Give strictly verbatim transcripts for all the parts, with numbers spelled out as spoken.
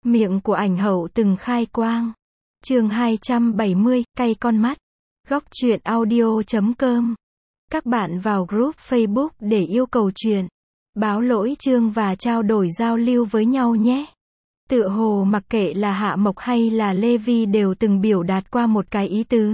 Miệng của ảnh hậu từng khai quang. Chương hai trăm bảy mươi, cay con mắt. Góc truyện audio chấm com. Các bạn vào group Facebook để yêu cầu truyện, báo lỗi chương và trao đổi giao lưu với nhau nhé. Tựa hồ mặc kệ là Hạ Mộc hay là Lê Vi đều từng biểu đạt qua một cái ý tứ.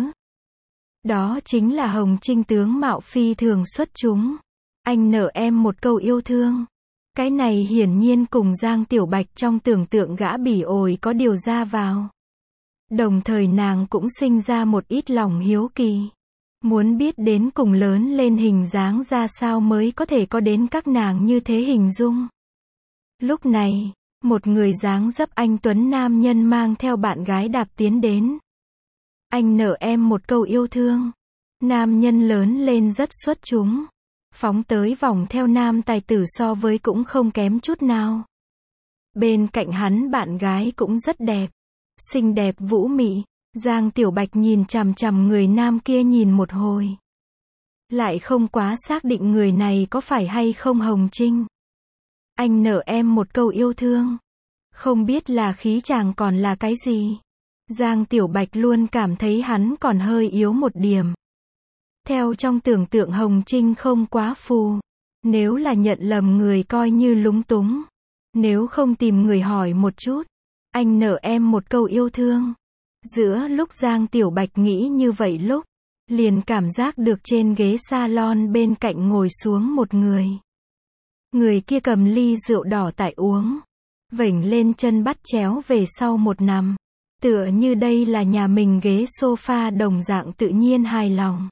Đó chính là Hồng Trinh tướng mạo phi thường xuất chúng. Anh nợ em một câu yêu thương. Cái này hiển nhiên cùng Giang Tiểu Bạch trong tưởng tượng gã bỉ ổi có điều ra vào. Đồng thời nàng cũng sinh ra một ít lòng hiếu kỳ. Muốn biết đến cùng lớn lên hình dáng ra sao mới có thể có đến các nàng như thế hình dung. Lúc này, một người dáng dấp anh tuấn nam nhân mang theo bạn gái đạp tiến đến. Anh nợ em một câu yêu thương. Nam nhân lớn lên rất xuất chúng. Phóng tới vòng theo nam tài tử so với cũng không kém chút nào. Bên cạnh hắn bạn gái cũng rất đẹp. Xinh đẹp vũ mị. Giang Tiểu Bạch nhìn chằm chằm người nam kia nhìn một hồi. Lại không quá xác định người này có phải hay không Hồng Trinh. Anh nợ em một câu yêu thương. Không biết là khí chàng còn là cái gì. Giang Tiểu Bạch luôn cảm thấy hắn còn hơi yếu một điểm. Theo trong tưởng tượng Hồng Trinh không quá phù. Nếu là nhận lầm người coi như lúng túng. Nếu không tìm người hỏi một chút. Anh nợ em một câu yêu thương. Giữa lúc Giang Tiểu Bạch nghĩ như vậy lúc, liền cảm giác được trên ghế salon bên cạnh ngồi xuống một người. Người kia cầm ly rượu đỏ tại uống. Vểnh lên chân bắt chéo về sau một nằm. Tựa như đây là nhà mình ghế sofa đồng dạng tự nhiên hài lòng.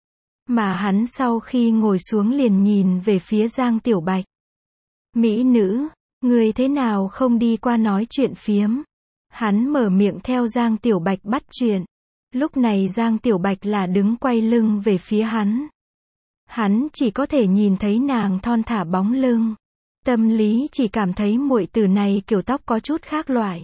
Mà hắn sau khi ngồi xuống liền nhìn về phía Giang Tiểu Bạch. Mỹ nữ, người thế nào không đi qua nói chuyện phiếm. Hắn mở miệng theo Giang Tiểu Bạch bắt chuyện. Lúc này Giang Tiểu Bạch là đứng quay lưng về phía hắn. Hắn chỉ có thể nhìn thấy nàng thon thả bóng lưng. Tâm lý chỉ cảm thấy muội tử này kiểu tóc có chút khác loại.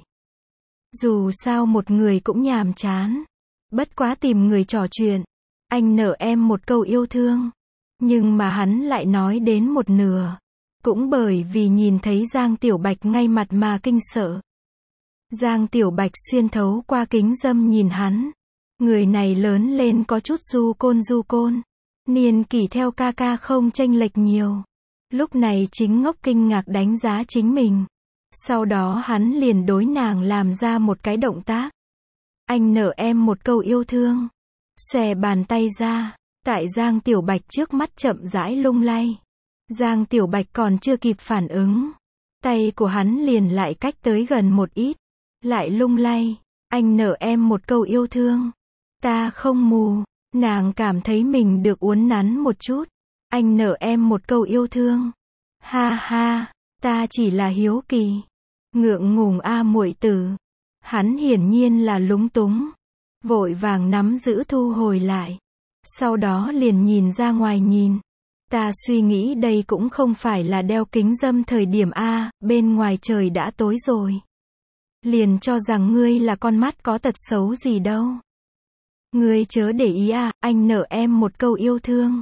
Dù sao một người cũng nhàm chán. Bất quá tìm người trò chuyện. Anh nợ em một câu yêu thương. Nhưng mà hắn lại nói đến một nửa. Cũng bởi vì nhìn thấy Giang Tiểu Bạch ngay mặt mà kinh sợ. Giang Tiểu Bạch xuyên thấu qua kính râm nhìn hắn. Người này lớn lên có chút du côn du côn. Niên kỷ theo ca ca không chênh lệch nhiều. Lúc này chính ngốc kinh ngạc đánh giá chính mình. Sau đó hắn liền đối nàng làm ra một cái động tác. Anh nợ em một câu yêu thương. Xòe bàn tay ra. Tại Giang Tiểu Bạch trước mắt chậm rãi lung lay. Giang Tiểu Bạch còn chưa kịp phản ứng. Tay của hắn liền lại cách tới gần một ít. Lại lung lay. Anh nợ em một câu yêu thương. Ta không mù. Nàng cảm thấy mình được uốn nắn một chút. Anh nợ em một câu yêu thương. Ha ha, ta chỉ là hiếu kỳ. Ngượng ngùng a muội tử. Hắn hiển nhiên là lúng túng. Vội vàng nắm giữ thu hồi lại. Sau đó liền nhìn ra ngoài nhìn. Ta suy nghĩ đây cũng không phải là đeo kính râm thời điểm a, bên ngoài trời đã tối rồi. Liền cho rằng ngươi là con mắt có tật xấu gì đâu. Ngươi chớ để ý à, anh nợ em một câu yêu thương.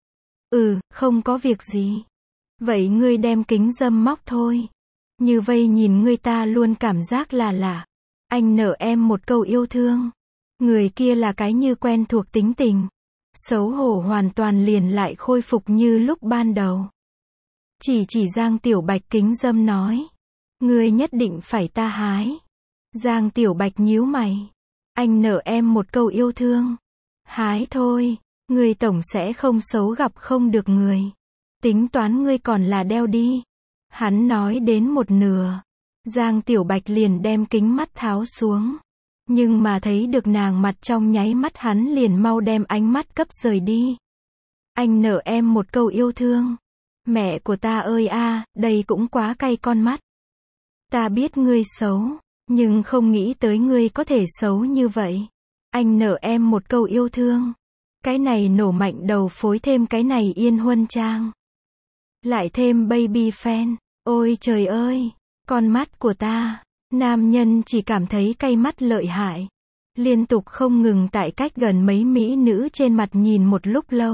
Ừ, không có việc gì. Vậy ngươi đem kính râm móc thôi. Như vây nhìn ngươi ta luôn cảm giác là lạ. Anh nợ em một câu yêu thương. Người kia là cái như quen thuộc tính tình. Xấu hổ hoàn toàn liền lại khôi phục như lúc ban đầu. Chỉ chỉ Giang Tiểu Bạch kính râm nói. Ngươi nhất định phải ta hái. Giang Tiểu Bạch nhíu mày. Anh nợ em một câu yêu thương. Hái thôi. Ngươi tổng sẽ không xấu gặp không được người. Tính toán ngươi còn là đeo đi. Hắn nói đến một nửa. Giang Tiểu Bạch liền đem kính mắt tháo xuống. Nhưng mà thấy được nàng mặt trong nháy mắt hắn liền mau đem ánh mắt cấp rời đi. Anh nợ em một câu yêu thương. Mẹ của ta ơi a, đây cũng quá cay con mắt. Ta biết ngươi xấu, nhưng không nghĩ tới ngươi có thể xấu như vậy. Anh nợ em một câu yêu thương. Cái này nổ mạnh đầu phối thêm cái này Yên Huân Trang. Lại thêm baby fan. Ôi trời ơi, con mắt của ta. Nam nhân chỉ cảm thấy cay mắt lợi hại. Liên tục không ngừng tại cách gần mấy mỹ nữ trên mặt nhìn một lúc lâu.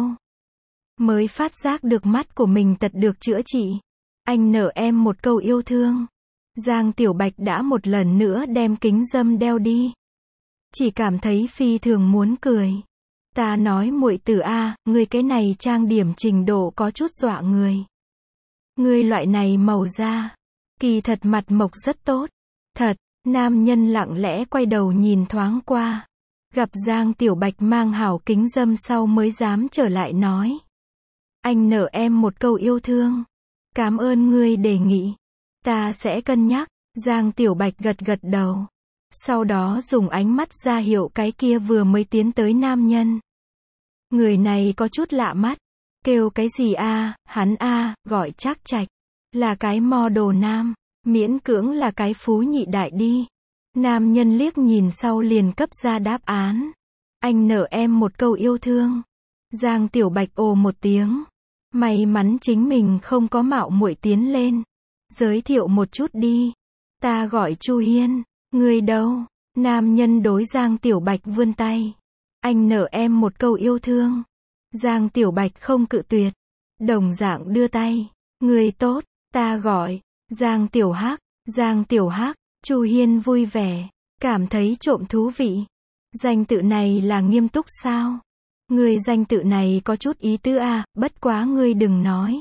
Mới phát giác được mắt của mình tật được chữa trị. Anh nợ em một câu yêu thương. Giang Tiểu Bạch đã một lần nữa đem kính râm đeo đi. Chỉ cảm thấy phi thường muốn cười. Ta nói muội tử a, ngươi cái này trang điểm trình độ có chút dọa người. Ngươi loại này màu da, kỳ thật mặt mộc rất tốt. Thật, nam nhân lặng lẽ quay đầu nhìn thoáng qua. Gặp Giang Tiểu Bạch mang hảo kính râm sau mới dám trở lại nói. Anh nợ em một câu yêu thương. Cảm ơn ngươi đề nghị. Ta sẽ cân nhắc. Giang Tiểu Bạch gật gật đầu. Sau đó dùng ánh mắt ra hiệu cái kia vừa mới tiến tới nam nhân. Người này có chút lạ mắt. Kêu cái gì a, hắn a, gọi Trác Trạch. Là cái model nam. Miễn cưỡng là cái phú nhị đại đi. Nam nhân liếc nhìn sau liền cấp ra đáp án. Anh nợ em một câu yêu thương. Giang Tiểu Bạch ồ một tiếng. May mắn chính mình không có mạo muội tiến lên. Giới thiệu một chút đi. Ta gọi Chu Hiên. Người đâu? Nam nhân đối Giang Tiểu Bạch vươn tay. Anh nợ em một câu yêu thương. Giang Tiểu Bạch không cự tuyệt. Đồng dạng đưa tay. Người tốt, ta gọi. Giang Tiểu Hắc. Giang Tiểu Hắc. Chu Hiên vui vẻ. Cảm thấy trộm thú vị. Danh tự này là nghiêm túc sao? Người danh tự này có chút ý tứ a, bất quá ngươi đừng nói.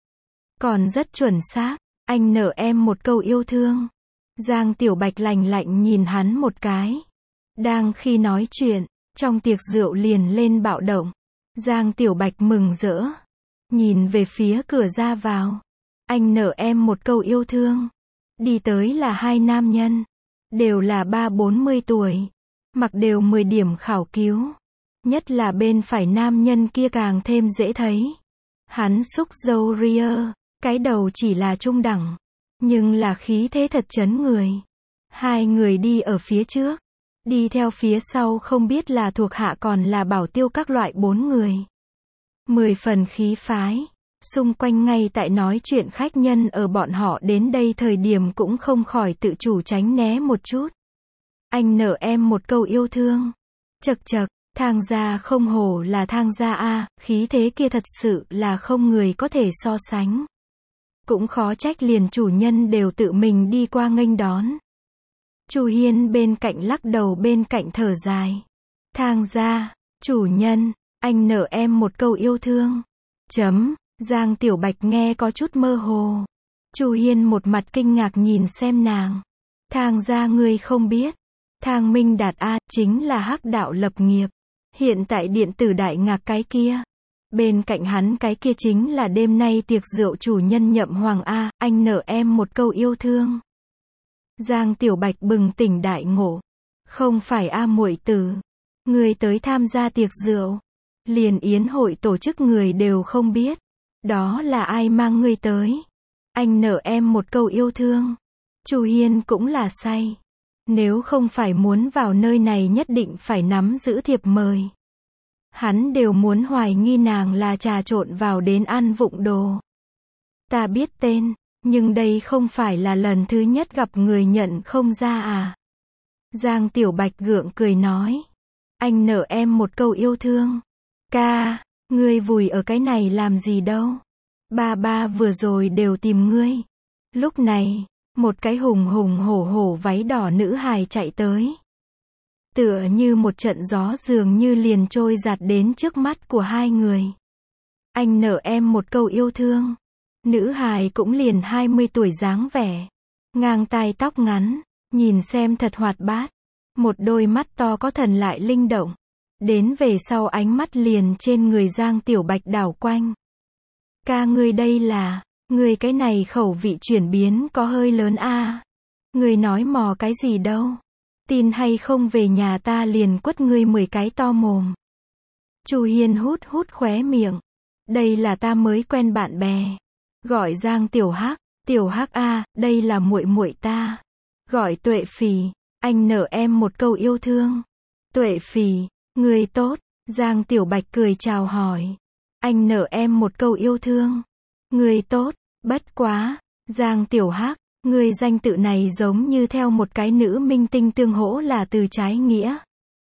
Còn rất chuẩn xác. Anh nợ em một câu yêu thương. Giang Tiểu Bạch lạnh lạnh nhìn hắn một cái. Đang khi nói chuyện, trong tiệc rượu liền lên bạo động. Giang Tiểu Bạch mừng rỡ. Nhìn về phía cửa ra vào. Anh nợ em một câu yêu thương. Đi tới là hai nam nhân. Đều là ba bốn mươi tuổi. Mặc đều mười điểm khảo cứu. Nhất là bên phải nam nhân kia càng thêm dễ thấy. Hắn xúc râu ria. Cái đầu chỉ là trung đẳng. Nhưng là khí thế thật chấn người. Hai người đi ở phía trước. Đi theo phía sau không biết là thuộc hạ còn là bảo tiêu các loại bốn người. Mười phần khí phái. Xung quanh ngay tại nói chuyện khách nhân ở bọn họ đến đây thời điểm cũng không khỏi tự chủ tránh né một chút. Anh nợ em một câu yêu thương. Chật chật, thang gia không hổ là thang gia a, khí thế kia thật sự là không người có thể so sánh. Cũng khó trách liền chủ nhân đều tự mình đi qua nghênh đón. Chu Hiên bên cạnh lắc đầu bên cạnh thở dài. Thang gia, chủ nhân, anh nợ em một câu yêu thương. Chấm, Giang Tiểu Bạch nghe có chút mơ hồ. Chu Hiên một mặt kinh ngạc nhìn xem nàng. Thang gia ngươi không biết. Thang Minh Đạt a, chính là hắc đạo lập nghiệp. Hiện tại điện tử đại ngạc cái kia. Bên cạnh hắn cái kia chính là đêm nay tiệc rượu chủ nhân Nhậm Hoàng a, anh nợ em một câu yêu thương. Giang Tiểu Bạch bừng tỉnh đại ngộ. Không phải a muội tử. Người tới tham gia tiệc rượu. Liền yến hội tổ chức người đều không biết. Đó là ai mang ngươi tới? Anh nợ em một câu yêu thương. Chu Hiên cũng là say. Nếu không phải muốn vào nơi này nhất định phải nắm giữ thiệp mời. Hắn đều muốn hoài nghi nàng là trà trộn vào đến ăn vụng đồ. Ta biết tên, nhưng đây không phải là lần thứ nhất gặp người nhận không ra à. Giang Tiểu Bạch gượng cười nói. Anh nợ em một câu yêu thương. Ca, ngươi vùi ở cái này làm gì đâu. Ba ba vừa rồi đều tìm ngươi. Lúc này, một cái hùng hùng hổ hổ váy đỏ nữ hài chạy tới. Tựa như một trận gió dường như liền trôi giạt đến trước mắt của hai người. Anh nợ em một câu yêu thương. Nữ hài cũng liền hai mươi tuổi dáng vẻ. Ngang tai tóc ngắn, nhìn xem thật hoạt bát. Một đôi mắt to có thần lại linh động. Đến về sau ánh mắt liền trên người Giang Tiểu Bạch đảo quanh. Ca ngươi đây là, ngươi cái này khẩu vị chuyển biến có hơi lớn a. À. Ngươi nói mò cái gì đâu. Tin hay không về nhà ta liền quất ngươi mười cái to mồm. Chu Hiên hút hút khóe miệng. Đây là ta mới quen bạn bè. Gọi Giang Tiểu Hắc, Tiểu Hắc a, đây là muội muội ta. Gọi Tuệ Phỉ, anh nợ em một câu yêu thương. Tuệ Phỉ, người tốt. Giang Tiểu Bạch cười chào hỏi. Anh nợ em một câu yêu thương. Người tốt, bất quá. Giang Tiểu Hắc, người danh tự này giống như theo một cái nữ minh tinh tương hỗ là từ trái nghĩa.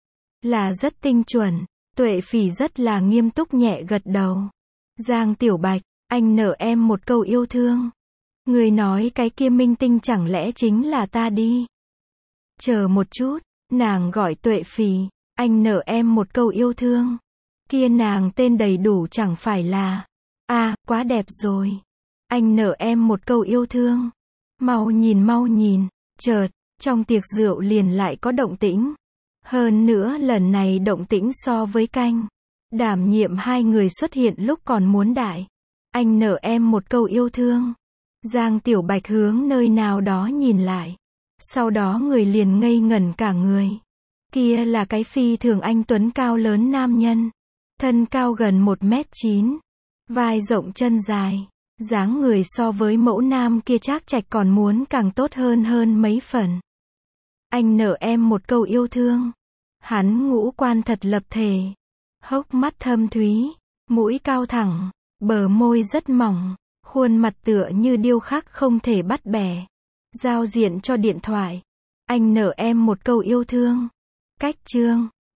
Là rất tinh chuẩn. Tuệ Phỉ rất là nghiêm túc nhẹ gật đầu. Giang Tiểu Bạch, anh nợ em một câu yêu thương. Người nói cái kia minh tinh chẳng lẽ chính là ta đi. Chờ một chút, nàng gọi Tuệ Phì, anh nợ em một câu yêu thương. Kia nàng tên đầy đủ chẳng phải là, à, quá đẹp rồi. Anh nợ em một câu yêu thương. Mau nhìn mau nhìn, chợt, trong tiệc rượu liền lại có động tĩnh. Hơn nữa lần này động tĩnh so với canh. Đảm nhiệm hai người xuất hiện lúc còn muốn đại. Anh nợ em một câu yêu thương. Giang Tiểu Bạch hướng nơi nào đó nhìn lại. Sau đó người liền ngây ngẩn cả người. Kia là cái phi thường anh tuấn cao lớn nam nhân. Thân cao gần một mét chín. Vai rộng chân dài. Dáng người so với mẫu nam kia Trác Trạch còn muốn càng tốt hơn hơn mấy phần. Anh nợ em một câu yêu thương. Hắn ngũ quan thật lập thể. Hốc mắt thâm thúy. Mũi cao thẳng. Bờ môi rất mỏng. Khuôn mặt tựa như điêu khắc không thể bắt bẻ. Giao diện cho điện thoại. Anh nợ em một câu yêu thương. Cách chương